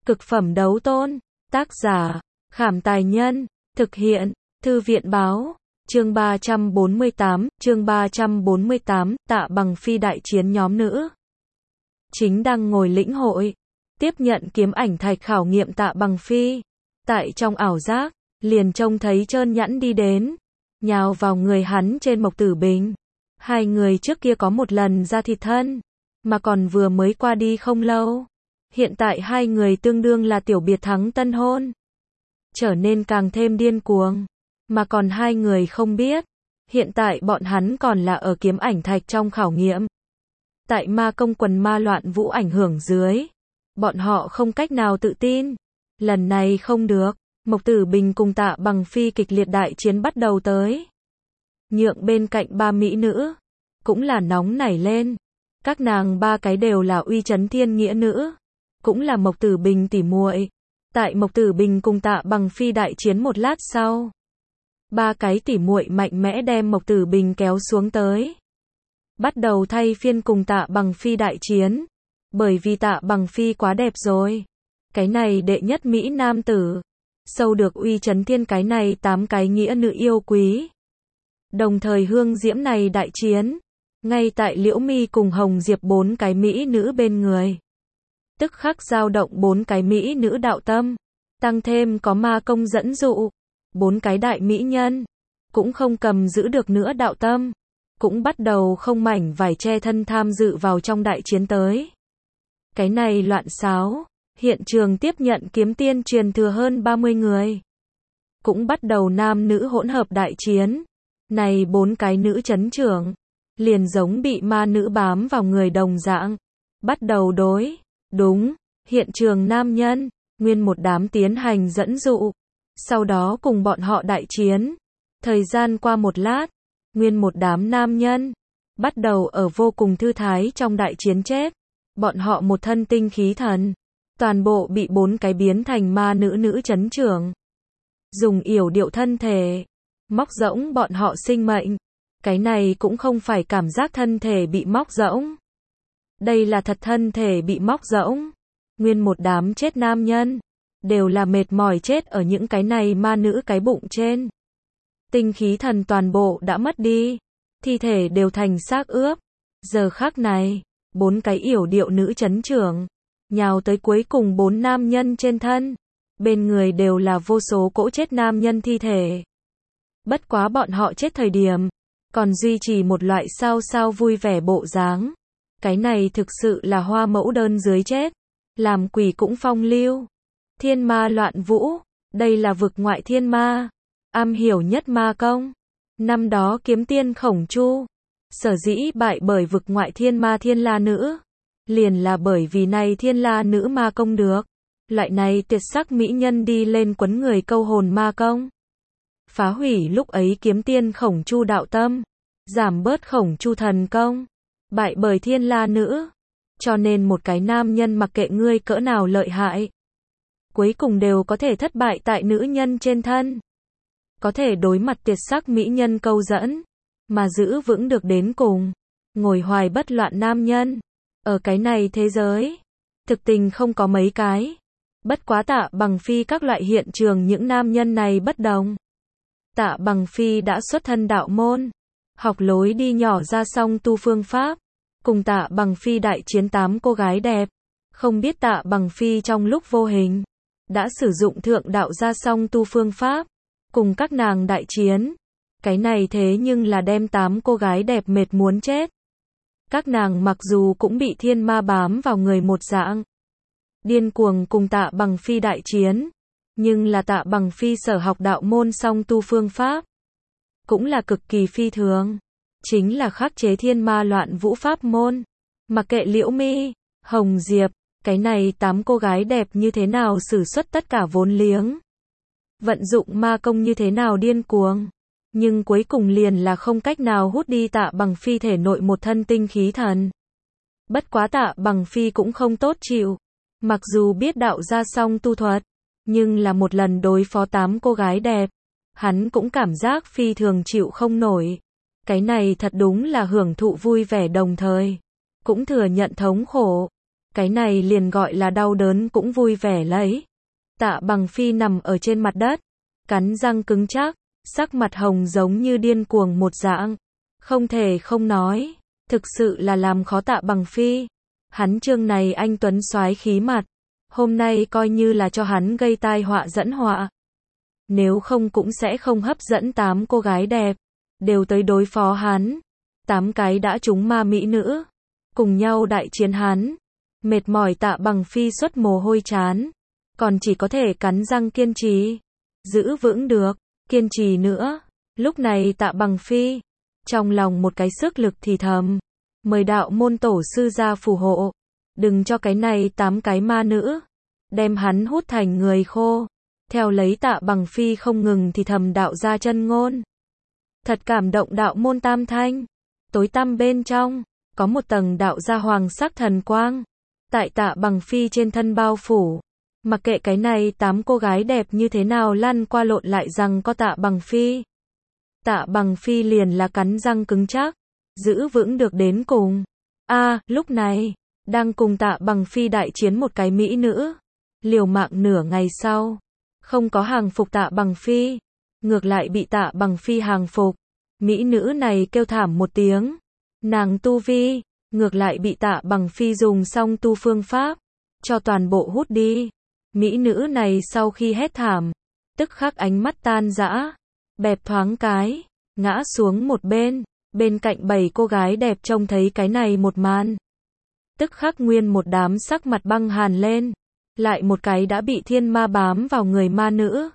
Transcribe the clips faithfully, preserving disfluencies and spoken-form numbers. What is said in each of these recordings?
Cực phẩm đấu tôn. Tác giả, Khảm Tài Nhân. Thực hiện, Thư viện Báo. Chương ba trăm bốn mươi tám, chương ba trăm bốn mươi tám, Tạ Bằng Phi đại chiến nhóm nữ. Chính đang ngồi lĩnh hội, tiếp nhận kiếm ảnh thạch khảo nghiệm Tạ Bằng Phi. Tại trong ảo giác, liền trông thấy Trơn Nhãn đi đến, nhào vào người hắn trên Mộc Tử Bình. Hai người trước kia có một lần ra thịt thân, mà còn vừa mới qua đi không lâu. Hiện tại hai người tương đương là tiểu biệt thắng tân hôn, trở nên càng thêm điên cuồng. Mà còn hai người không biết, hiện tại bọn hắn còn là ở kiếm ảnh thạch trong khảo nghiệm. Tại ma công quần ma loạn vũ ảnh hưởng dưới, bọn họ không cách nào tự tin. Lần này không được, Mộc Tử Bình cùng Tạ Bằng Phi kịch liệt đại chiến bắt đầu tới. Nhượng bên cạnh ba mỹ nữ, cũng là nóng nảy lên. Các nàng ba cái đều là uy chấn thiên nghĩa nữ, cũng là Mộc Tử Bình tỉ muội. Tại Mộc Tử Bình cùng Tạ Bằng Phi đại chiến một lát sau, ba cái tỉ muội mạnh mẽ đem Mộc Tử Bình kéo xuống tới, bắt đầu thay phiên cùng Tạ Bằng Phi đại chiến. Bởi vì Tạ Bằng Phi quá đẹp rồi, cái này đệ nhất mỹ nam tử, sâu được uy chấn thiên cái này tám cái nghĩa nữ yêu quý. Đồng thời hương diễm này đại chiến, ngay tại Liễu Mi cùng Hồng Diệp bốn cái mỹ nữ bên người, tức khắc dao động bốn cái mỹ nữ đạo tâm, tăng thêm có ma công dẫn dụ, bốn cái đại mỹ nhân cũng không cầm giữ được nữa đạo tâm, cũng bắt đầu không mảnh vải che thân tham dự vào trong đại chiến tới. Cái này loạn xáo, hiện trường tiếp nhận kiếm tiên truyền thừa hơn ba mươi người, cũng bắt đầu nam nữ hỗn hợp đại chiến. Này bốn cái nữ chấn trưởng, liền giống bị ma nữ bám vào người đồng dạng, bắt đầu đối, đúng, hiện trường nam nhân, nguyên một đám tiến hành dẫn dụ, sau đó cùng bọn họ đại chiến. Thời gian qua một lát, nguyên một đám nam nhân, bắt đầu ở vô cùng thư thái trong đại chiến chết. Bọn họ một thân tinh khí thần, toàn bộ bị bốn cái biến thành ma nữ nữ chấn trưởng, dùng yểu điệu thân thể, móc rỗng bọn họ sinh mệnh. Cái này cũng không phải cảm giác thân thể bị móc rỗng, đây là thật thân thể bị móc rỗng. Nguyên một đám chết nam nhân, đều là mệt mỏi chết ở những cái này ma nữ cái bụng trên. Tinh khí thần toàn bộ đã mất đi, thi thể đều thành xác ướp. Giờ khắc này, bốn cái yểu điệu nữ chấn trưởng, nhào tới cuối cùng bốn nam nhân trên thân. Bên người đều là vô số cỗ chết nam nhân thi thể. Bất quá bọn họ chết thời điểm, còn duy trì một loại sao sao vui vẻ bộ dáng. Cái này thực sự là hoa mẫu đơn dưới chết, làm quỷ cũng phong lưu. Thiên ma loạn vũ, đây là vực ngoại thiên ma, am hiểu nhất ma công. Năm đó kiếm tiên Khổng Chu, sở dĩ bại bởi vực ngoại thiên ma thiên la nữ, liền là bởi vì này thiên la nữ ma công được. Loại này tuyệt sắc mỹ nhân đi lên quấn người câu hồn ma công, phá hủy lúc ấy kiếm tiên Khổng Chu đạo tâm, giảm bớt Khổng Chu thần công, bại bởi thiên la nữ. Cho nên một cái nam nhân mặc kệ ngươi cỡ nào lợi hại, cuối cùng đều có thể thất bại tại nữ nhân trên thân. Có thể đối mặt tuyệt sắc mỹ nhân câu dẫn, mà giữ vững được đến cùng, ngồi hoài bất loạn nam nhân. Ở cái này thế giới, thực tình không có mấy cái. Bất quá Tạ Bằng Phi các loại hiện trường những nam nhân này bất đồng. Tạ Bằng Phi đã xuất thân đạo môn, học lối đi nhỏ ra song tu phương pháp, cùng Tạ Bằng Phi đại chiến tám cô gái đẹp. Không biết Tạ Bằng Phi trong lúc vô hình, đã sử dụng thượng đạo ra song tu phương pháp, cùng các nàng đại chiến. Cái này thế nhưng là đem tám cô gái đẹp mệt muốn chết. Các nàng mặc dù cũng bị thiên ma bám vào người một dạng, điên cuồng cùng Tạ Bằng Phi đại chiến, nhưng là Tạ Bằng Phi sở học đạo môn song tu phương pháp, cũng là cực kỳ phi thường, chính là khắc chế thiên ma loạn vũ pháp môn. Mặc kệ Liễu Mi, Hồng Diệp, cái này tám cô gái đẹp như thế nào sử xuất tất cả vốn liếng, vận dụng ma công như thế nào điên cuồng, nhưng cuối cùng liền là không cách nào hút đi Tạ Bằng Phi thể nội một thân tinh khí thần. Bất quá Tạ Bằng Phi cũng không tốt chịu, mặc dù biết đạo ra song tu thuật, nhưng là một lần đối phó tám cô gái đẹp, hắn cũng cảm giác phi thường chịu không nổi. Cái này thật đúng là hưởng thụ vui vẻ đồng thời cũng thừa nhận thống khổ. Cái này liền gọi là đau đớn cũng vui vẻ lấy. Tạ Bằng Phi nằm ở trên mặt đất, cắn răng cứng chắc, sắc mặt hồng giống như điên cuồng một dạng. Không thể không nói, thực sự là làm khó Tạ Bằng Phi. Hắn trương này anh tuấn soái khí mặt, hôm nay coi như là cho hắn gây tai họa dẫn họa. Nếu không cũng sẽ không hấp dẫn tám cô gái đẹp, đều tới đối phó hắn. Tám cái đã trúng ma mỹ nữ, cùng nhau đại chiến hắn. Mệt mỏi Tạ Bằng Phi xuất mồ hôi chán, còn chỉ có thể cắn răng kiên trì, giữ vững được, kiên trì nữa. Lúc này Tạ Bằng Phi, trong lòng một cái sức lực thì thầm, mời đạo môn tổ sư ra phù hộ, đừng cho cái này tám cái ma nữ, đem hắn hút thành người khô. Theo lấy Tạ Bằng Phi không ngừng thì thầm đạo ra chân ngôn. Thật cảm động đạo môn tam thanh, tối tăm bên trong, có một tầng đạo ra hoàng sắc thần quang, tại Tạ Bằng Phi trên thân bao phủ. Mặc kệ cái này tám cô gái đẹp như thế nào lăn qua lộn lại rằng có Tạ Bằng Phi. Tạ Bằng Phi liền là cắn răng cứng chắc, giữ vững được đến cùng. A, à, lúc này, đang cùng Tạ Bằng Phi đại chiến một cái mỹ nữ. Liều mạng nửa ngày sau, không có hàng phục Tạ Bằng Phi, ngược lại bị Tạ Bằng Phi hàng phục. Mỹ nữ này kêu thảm một tiếng, nàng tu vi, ngược lại bị Tạ Bằng Phi dùng xong tu phương pháp, cho toàn bộ hút đi. Mỹ nữ này sau khi hét thảm, tức khắc ánh mắt tan rã, bẹp thoáng cái, ngã xuống một bên, bên cạnh bảy cô gái đẹp trông thấy cái này một màn. Tức khắc nguyên một đám sắc mặt băng hàn lên, lại một cái đã bị thiên ma bám vào người ma nữ.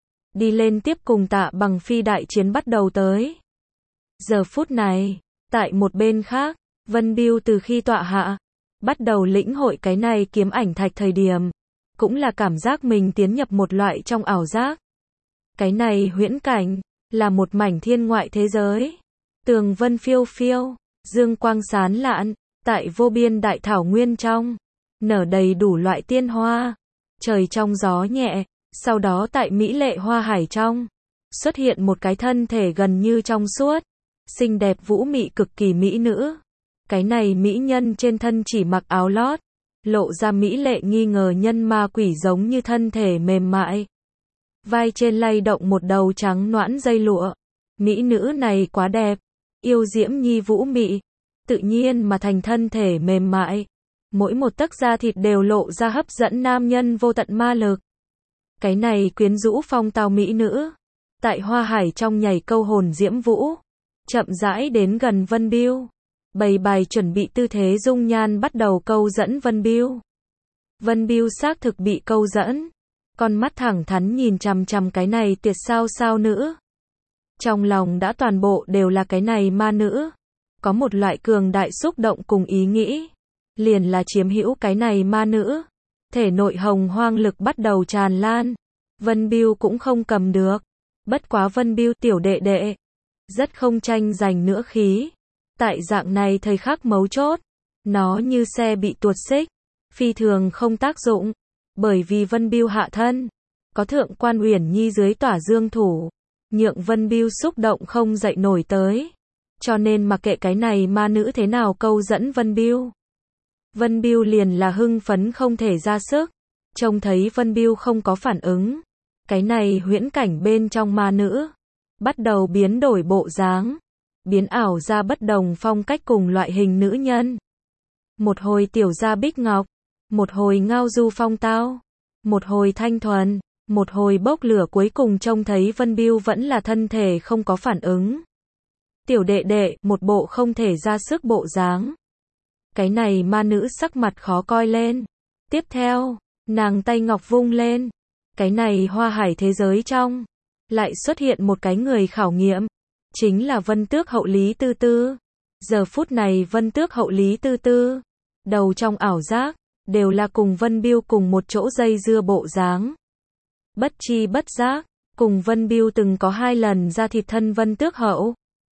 Đi lên tiếp cùng Tạ Bằng Phi đại chiến bắt đầu tới. Giờ phút này, tại một bên khác, Vân Biêu từ khi tọa hạ, bắt đầu lĩnh hội cái này kiếm ảnh thạch thời điểm, cũng là cảm giác mình tiến nhập một loại trong ảo giác. Cái này huyễn cảnh, là một mảnh thiên ngoại thế giới. Tường vân phiêu phiêu, dương quang sán lạn, tại vô biên đại thảo nguyên trong, nở đầy đủ loại tiên hoa. Trời trong gió nhẹ, sau đó tại mỹ lệ hoa hải trong, xuất hiện một cái thân thể gần như trong suốt, xinh đẹp vũ mị cực kỳ mỹ nữ. Cái này mỹ nhân trên thân chỉ mặc áo lót, lộ ra mỹ lệ nghi ngờ nhân ma quỷ giống như thân thể mềm mại. Vai trên lay động một đầu trắng noãn dây lụa. Mỹ nữ này quá đẹp, yêu diễm nhi vũ mị, tự nhiên mà thành thân thể mềm mại. Mỗi một tấc da thịt đều lộ ra hấp dẫn nam nhân vô tận ma lực. Cái này quyến rũ phong tao mỹ nữ, tại hoa hải trong nhảy câu hồn diễm vũ, chậm rãi đến gần Vân Biêu. Bày bài chuẩn bị tư thế dung nhan bắt đầu câu dẫn Vân Biêu. Vân Biêu xác thực bị câu dẫn, con mắt thẳng thắn nhìn chằm chằm cái này tuyệt sao sao nữ. Trong lòng đã toàn bộ đều là cái này ma nữ, có một loại cường đại xúc động cùng ý nghĩ, liền là chiếm hữu cái này ma nữ. Thể nội hồng hoang lực bắt đầu tràn lan, Vân Biêu cũng không cầm được. Bất quá Vân Biêu tiểu đệ đệ, rất không tranh giành nữa khí. Tại dạng này thời khắc mấu chốt, nó như xe bị tuột xích, phi thường không tác dụng, bởi vì Vân Biêu hạ thân, có thượng quan Uyển Nhi dưới tỏa dương thủ, nhượng Vân Biêu xúc động không dậy nổi tới. Cho nên mặc kệ cái này ma nữ thế nào câu dẫn Vân Biêu, Vân Biêu liền là hưng phấn không thể ra sức. Trông thấy Vân Biêu không có phản ứng, cái này huyễn cảnh bên trong ma nữ bắt đầu biến đổi bộ dáng, biến ảo ra bất đồng phong cách cùng loại hình nữ nhân. Một hồi tiểu gia bích ngọc, một hồi ngao du phong tao, một hồi thanh thuần, một hồi bốc lửa, cuối cùng trông thấy Vân Biêu vẫn là thân thể không có phản ứng. Tiểu đệ đệ, một bộ không thể ra sức bộ dáng. Cái này ma nữ sắc mặt khó coi lên. Tiếp theo, nàng tay ngọc vung lên. Cái này hoa hải thế giới trong, lại xuất hiện một cái người khảo nghiệm. Chính là Vân Tước Hậu Lý Tư Tư. Giờ phút này Vân Tước Hậu Lý Tư Tư, đầu trong ảo giác, đều là cùng Vân Biêu cùng một chỗ dây dưa bộ dáng. Bất chi bất giác, cùng Vân Biêu từng có hai lần ra thịt thân Vân Tước Hậu.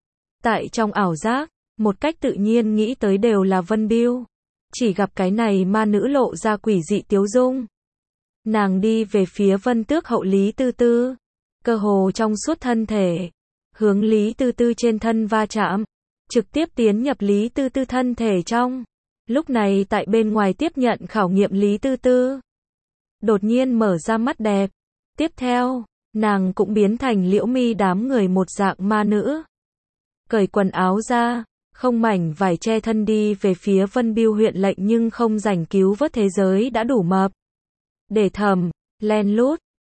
Tại trong ảo giác, một cách tự nhiên nghĩ tới đều là Vân Biêu. Chỉ gặp cái này ma nữ lộ ra quỷ dị tiếu dung. Nàng đi về phía Vân Tước Hậu Lý Tư Tư, cơ hồ trong suốt thân thể, hướng Lý Tư Tư trên thân va chạm, trực tiếp tiến nhập Lý Tư Tư thân thể trong. Lúc này tại bên ngoài tiếp nhận khảo nghiệm Lý Tư Tư. Đột nhiên mở ra mắt đẹp. Tiếp theo, nàng cũng biến thành Liễu Mi đám người một dạng ma nữ. Cởi quần áo ra, không mảnh vải che thân đi về phía Vân Biêu huyện lệnh nhưng không rảnh cứu vớt thế giới đã đủ mập. Để thầm, len lút,